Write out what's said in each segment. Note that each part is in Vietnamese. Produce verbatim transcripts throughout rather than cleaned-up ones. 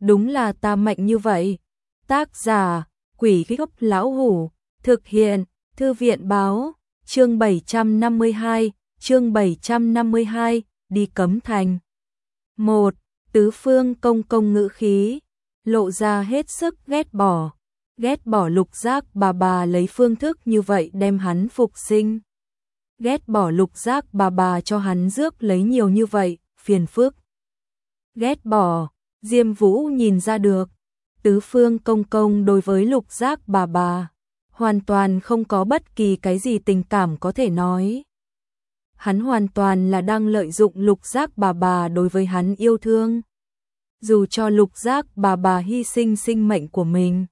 đúng là ta mạnh như vậy. Tác giả, Quỷ Gốc Lão Hủ, thực hiện, Thư viện Báo, chương bảy trăm năm mươi hai, chương bảy trăm năm mươi hai, đi Cấm Thành. một. Tứ Phương Công Công ngữ khí, lộ ra hết sức ghét bỏ, ghét bỏ Lục Giác bà bà lấy phương thức như vậy đem hắn phục sinh. Ghét bỏ Lục Giác bà bà cho hắn rước lấy nhiều như vậy, phiền phức. Ghét bỏ, Diêm Vũ nhìn ra được, Tứ Phương Công Công đối với Lục Giác bà bà hoàn toàn không có bất kỳ cái gì tình cảm có thể nói. Hắn hoàn toàn là đang lợi dụng Lục Giác bà bà đối với hắn yêu thương. Dù cho Lục Giác bà bà hy sinh sinh mệnh của mình,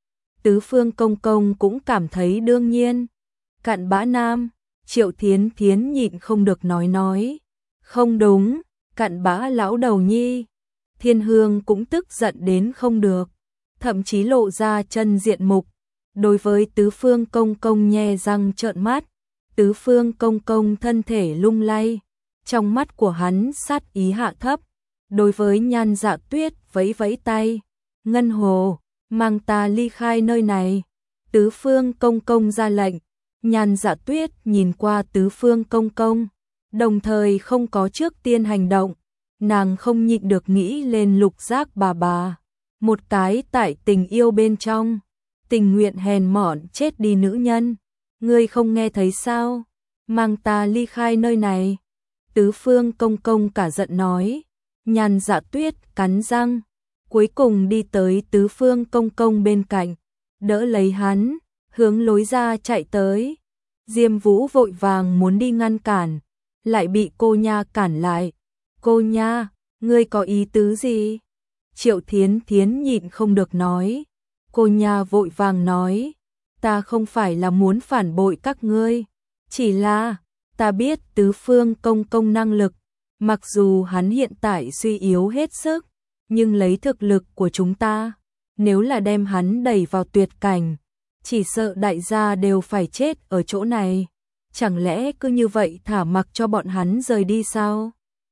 Tứ Phương Công Công cũng cảm thấy đương nhiên. Cặn bã nam, Triệu Thiến Thiến nhịn không được nói nói. Không đúng, cặn bã lão đầu nhi. Thiên Hương cũng tức giận đến không được, thậm chí lộ ra chân diện mục. Đối với Tứ Phương Công Công nhe răng trợn mắt, Tứ Phương Công Công thân thể lung lay, trong mắt của hắn sát ý hạ thấp. Đối với Nhan Dạ Tuyết vẫy vẫy tay, Ngân Hồ, mang ta ly khai nơi này. Tứ Phương Công Công ra lệnh. Nhan Dạ Tuyết nhìn qua Tứ Phương Công Công, đồng thời không có trước tiên hành động. Nàng không nhịn được nghĩ lên Lục Giác bà bà, một cái tại tình yêu bên trong, tình nguyện hèn mọn chết đi nữ nhân. Ngươi không nghe thấy sao? Mang ta ly khai nơi này. Tứ Phương Công Công cả giận nói. Nhan Dạ Tuyết cắn răng, cuối cùng đi tới Tứ Phương Công Công bên cạnh, đỡ lấy hắn, hướng lối ra chạy tới. Diêm Vũ vội vàng muốn đi ngăn cản, lại bị cô nha cản lại. Cô nha, ngươi có ý tứ gì? Triệu Thiến Thiến nhịn không được nói. Cô nha vội vàng nói, ta không phải là muốn phản bội các ngươi, chỉ là ta biết Tứ Phương Công Công năng lực, mặc dù hắn hiện tại suy yếu hết sức, nhưng lấy thực lực của chúng ta, nếu là đem hắn đẩy vào tuyệt cảnh, chỉ sợ đại gia đều phải chết ở chỗ này. Chẳng lẽ cứ như vậy thả mặc cho bọn hắn rời đi sao?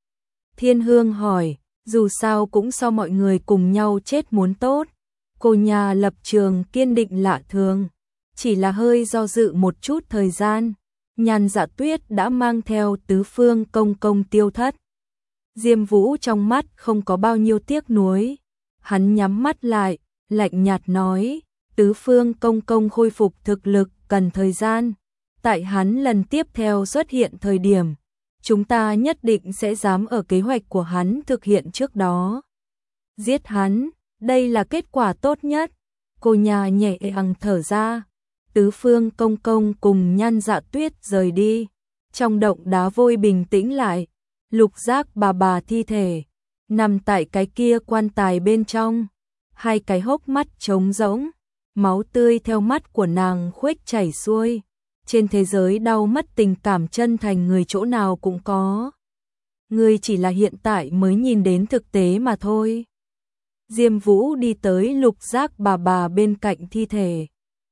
Thiên Hương hỏi, dù sao cũng so mọi người cùng nhau chết muốn tốt. Cô nhà lập trường kiên định lạ thường, chỉ là hơi do dự một chút thời gian, Nhan Dạ Tuyết đã mang theo Tứ Phương Công Công tiêu thất. Diêm Vũ trong mắt không có bao nhiêu tiếc nuối, hắn nhắm mắt lại, lạnh nhạt nói, Tứ Phương Công Công khôi phục thực lực cần thời gian, tại hắn lần tiếp theo xuất hiện thời điểm, chúng ta nhất định sẽ dám ở kế hoạch của hắn thực hiện trước đó. Giết hắn, đây là kết quả tốt nhất. Cô nhà nhẹ nhàng thở ra. Tứ Phương Công Công cùng Nhan Dạ Tuyết rời đi. Trong động đá vôi bình tĩnh lại. Lục Giác bà bà thi thể nằm tại cái kia quan tài bên trong, hai cái hốc mắt trống rỗng, máu tươi theo mắt của nàng khuếch chảy xuôi. Trên thế giới đau mất tình cảm chân thành người chỗ nào cũng có. Ngươi chỉ là hiện tại mới nhìn đến thực tế mà thôi. Diêm Vũ đi tới Lục Giác bà bà bên cạnh thi thể,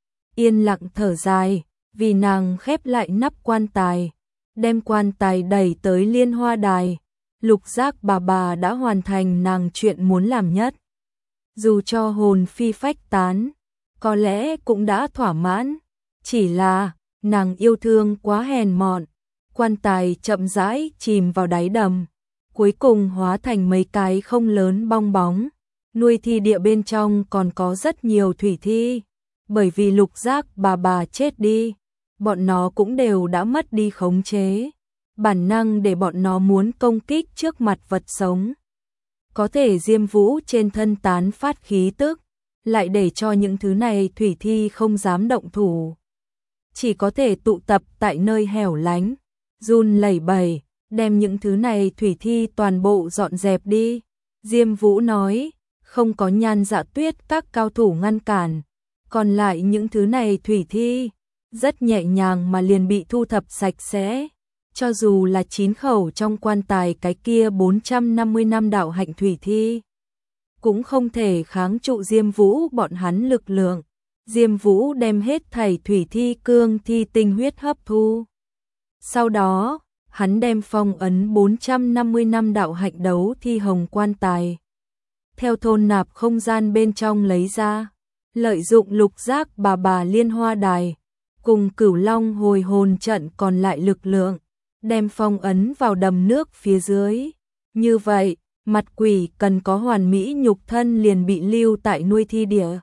yên lặng thở dài, vì nàng khép lại nắp quan tài, đem quan tài đẩy tới Liên Hoa Đài. Lục Giác bà bà đã hoàn thành nàng chuyện muốn làm nhất. Dù cho hồn phi phách tán, có lẽ cũng đã thỏa mãn, chỉ là nàng yêu thương quá hèn mọn. Quan tài chậm rãi chìm vào đáy đầm, cuối cùng hóa thành mấy cái không lớn bong bóng. Nuôi thi địa bên trong còn có rất nhiều thủy thi, bởi vì Lục Giác bà bà chết đi, bọn nó cũng đều đã mất đi khống chế, bản năng để bọn nó muốn công kích trước mặt vật sống. Có thể Diêm Vũ trên thân tán phát khí tức, lại để cho những thứ này thủy thi không dám động thủ, chỉ có thể tụ tập tại nơi hẻo lánh, run lẩy bẩy, đem những thứ này thủy thi toàn bộ dọn dẹp đi. Diêm Vũ nói, không có Nhan Dạ Tuyết các cao thủ ngăn cản, còn lại những thứ này thủy thi rất nhẹ nhàng mà liền bị thu thập sạch sẽ. Cho dù là chín khẩu trong quan tài cái kia bốn trăm năm mươi năm đạo hạnh thủy thi, cũng không thể kháng trụ Diêm Vũ bọn hắn lực lượng. Diêm Vũ đem hết thảy thủy thi cương thi tinh huyết hấp thu. Sau đó, hắn đem phong ấn bốn trăm năm mươi năm đạo hạnh đấu thi hồng quan tài theo thôn nạp không gian bên trong lấy ra, lợi dụng lục giác bà bà liên hoa đài, cùng cửu long hồi hồn trận còn lại lực lượng, đem phong ấn vào đầm nước phía dưới. Như vậy, mặt quỷ cần có hoàn mỹ nhục thân liền bị lưu tại nuôi thi địa.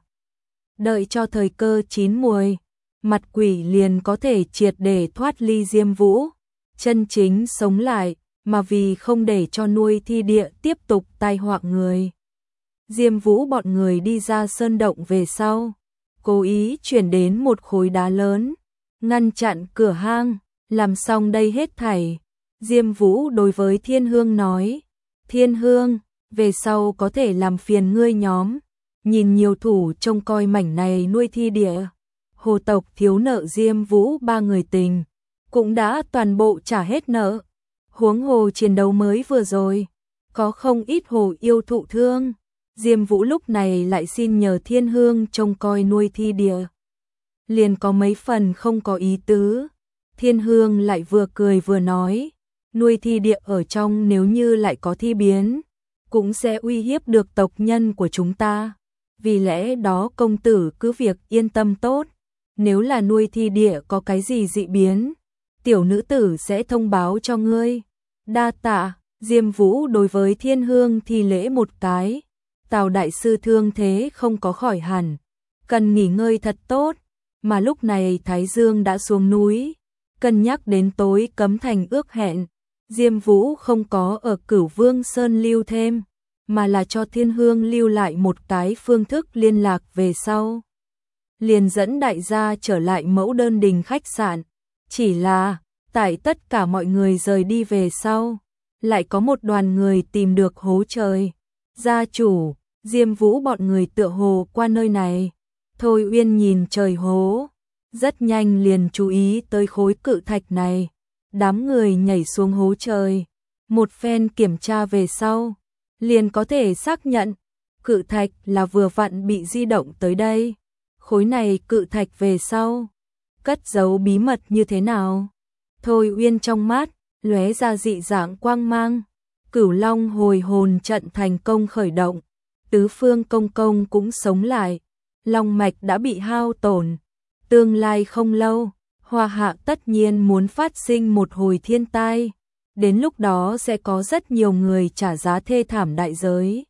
Đợi cho thời cơ chín muồi, mặt quỷ liền có thể triệt để thoát ly Diêm Vũ, chân chính sống lại, mà vì không để cho nuôi thi địa tiếp tục tai họa người. Diêm Vũ bọn người đi ra sơn động về sau, cố ý chuyển đến một khối đá lớn, ngăn chặn cửa hang, làm xong đây hết thảy. Diêm Vũ đối với Thiên Hương nói, Thiên Hương, về sau có thể làm phiền ngươi nhóm, nhìn nhiều thủ trông coi mảnh này nuôi thi địa. Hồ tộc thiếu nợ Diêm Vũ ba người tình, cũng đã toàn bộ trả hết nợ. Huống hồ chiến đấu mới vừa rồi, có không ít hồ yêu thụ thương. Diêm Vũ lúc này lại xin nhờ Thiên Hương trông coi nuôi thi địa, liền có mấy phần không có ý tứ. Thiên Hương lại vừa cười vừa nói, nuôi thi địa ở trong nếu như lại có thi biến, cũng sẽ uy hiếp được tộc nhân của chúng ta. Vì lẽ đó công tử cứ việc yên tâm tốt, nếu là nuôi thi địa có cái gì dị biến, tiểu nữ tử sẽ thông báo cho ngươi. Đa tạ. Diêm Vũ đối với Thiên Hương thi lễ một cái. Tào đại sư thương thế không có khỏi hẳn, cần nghỉ ngơi thật tốt, mà lúc này Thái Dương đã xuống núi, cân nhắc đến tối Cấm Thành ước hẹn, Diêm Vũ không có ở Cửu Vương Sơn lưu thêm, mà là cho Thiên Hương lưu lại một cái phương thức liên lạc về sau. Liền dẫn đại gia trở lại Mẫu Đơn Đình khách sạn, chỉ là, tại tất cả mọi người rời đi về sau, lại có một đoàn người tìm được hố trời. Gia chủ, Diêm Vũ bọn người tựa hồ qua nơi này. Thôi Uyên nhìn trời hố, rất nhanh liền chú ý tới khối cự thạch này. Đám người nhảy xuống hố trời, một phen kiểm tra về sau, liền có thể xác nhận, cự thạch là vừa vặn bị di động tới đây. Khối này cự thạch về sau, cất giấu bí mật như thế nào? Thôi Uyên trong mắt, lóe ra dị dạng quang mang. Cửu Long hồi hồn trận thành công khởi động, tứ phương công công cũng sống lại, long mạch đã bị hao tổn. Tương lai không lâu, Hoa Hạ tất nhiên muốn phát sinh một hồi thiên tai, đến lúc đó sẽ có rất nhiều người trả giá thê thảm đại giới.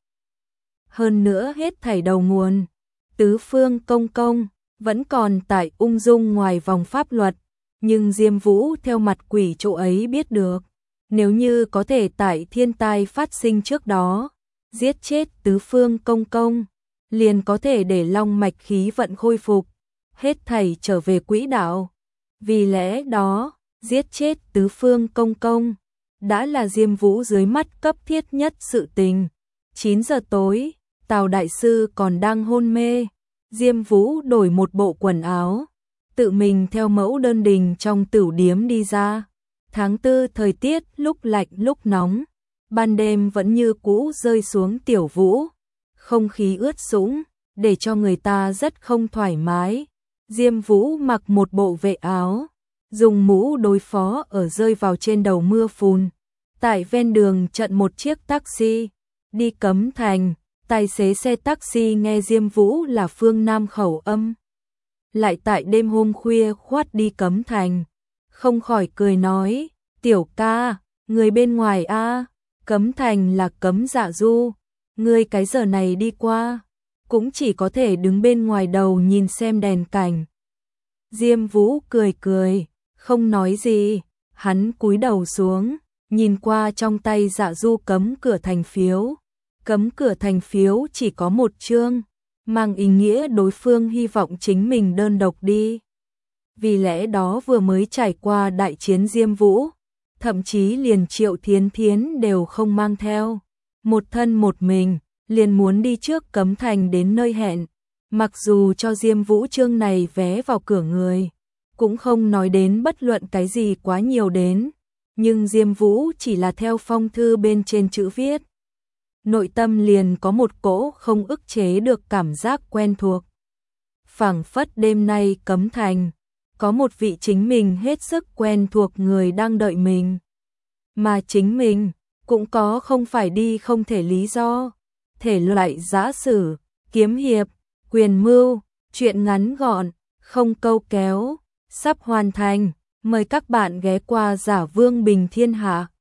Hơn nữa hết thảy đầu nguồn, tứ phương công công vẫn còn tại ung dung ngoài vòng pháp luật, nhưng Diêm Vũ theo mặt quỷ chỗ ấy biết được, nếu như có thể tại thiên tai phát sinh trước đó, giết chết tứ phương công công, liền có thể để long mạch khí vận khôi phục, hết thảy trở về quỹ đạo. Vì lẽ đó, giết chết tứ phương công công, đã là Diêm Vũ dưới mắt cấp thiết nhất sự tình. chín giờ tối, Tào đại sư còn đang hôn mê, Diêm Vũ đổi một bộ quần áo, tự mình theo Mẫu Đơn Đình trong tửu điếm đi ra. Tháng tư thời tiết lúc lạnh lúc nóng, ban đêm vẫn như cũ rơi xuống tiểu vũ, không khí ướt sũng, để cho người ta rất không thoải mái. Diêm Vũ mặc một bộ vệ áo, dùng mũ đối phó ở rơi vào trên đầu mưa phùn. Tại ven đường chặn một chiếc taxi, đi Cấm Thành, tài xế xe taxi nghe Diêm Vũ là phương Nam khẩu âm. Lại tại đêm hôm khuya khoát đi Cấm Thành, không khỏi cười nói, tiểu ca, người bên ngoài a, Cấm Thành là Cấm Dạ Du, ngươi cái giờ này đi qua, cũng chỉ có thể đứng bên ngoài đầu nhìn xem đèn cảnh. Diêm Vũ cười cười, không nói gì, hắn cúi đầu xuống, nhìn qua trong tay Dạ Du cấm cửa thành phiếu. Cấm cửa thành phiếu chỉ có một chương, mang ý nghĩa đối phương hy vọng chính mình đơn độc đi. Vì lẽ đó vừa mới trải qua đại chiến Diêm Vũ, thậm chí liền Triệu Thiến Thiến đều không mang theo. Một thân một mình, liền muốn đi trước Cấm Thành đến nơi hẹn. Mặc dù cho Diêm Vũ chương này vé vào cửa người, cũng không nói đến bất luận cái gì quá nhiều đến. Nhưng Diêm Vũ chỉ là theo phong thư bên trên chữ viết. Nội tâm liền có một cỗ không ức chế được cảm giác quen thuộc. Phảng phất đêm nay Cấm Thành, có một vị chính mình hết sức quen thuộc người đang đợi mình. Mà chính mình, cũng có không phải đi không thể lý do. thể loại giã sử, kiếm hiệp, quyền mưu, truyện ngắn gọn, không câu kéo, sắp hoàn thành. Mời các bạn ghé qua Giả Vương Bình Thiên Hạ.